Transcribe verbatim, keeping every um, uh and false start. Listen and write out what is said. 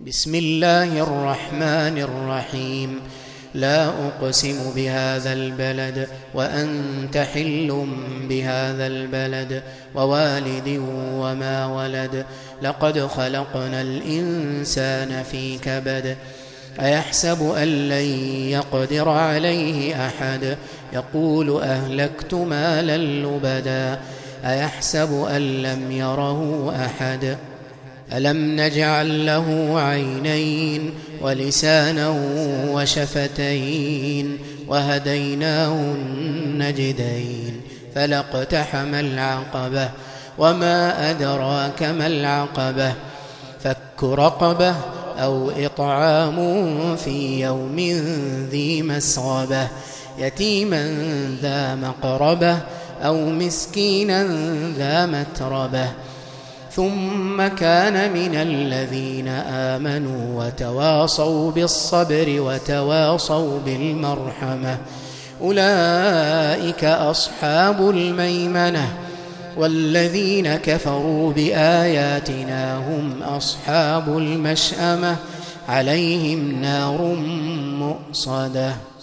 بسم الله الرحمن الرحيم. لا أقسم بهذا البلد وأنت حل بهذا البلد ووالد وما ولد. لقد خلقنا الإنسان في كبد. أيحسب أن لن يقدر عليه أحد. يقول أهلكت مالا لبدا. أيحسب أن لم يره أحد. ألم نجعل له عينين ولسانا وشفتين وهديناه النجدين فلاقتحم العقبة وما أدراك ما العقبة. فك رقبة أو إطعام في يوم ذي مسغبة يتيما ذا مقربة أو مسكينا ذا متربة. ثم كان من الذين آمنوا وتواصوا بالصبر وتواصوا بالمرحمة أولئك أصحاب الميمنة. والذين كفروا بآياتنا هم أصحاب المشأمة عليهم نار مؤصدة.